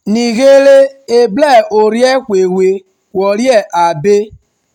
Nigele e blɛ o riɛ kwe we wɔ riɛ a be.